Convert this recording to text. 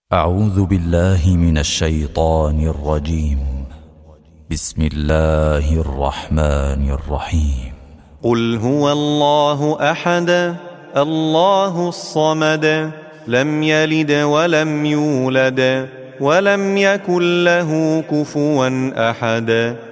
أعوذ بالله من الشيطان الرجيم. بسم الله الرحمن الرحيم. قل هو الله أحد الله الصمد لم يلد ولم يولد ولم يكن له كفوا أحد.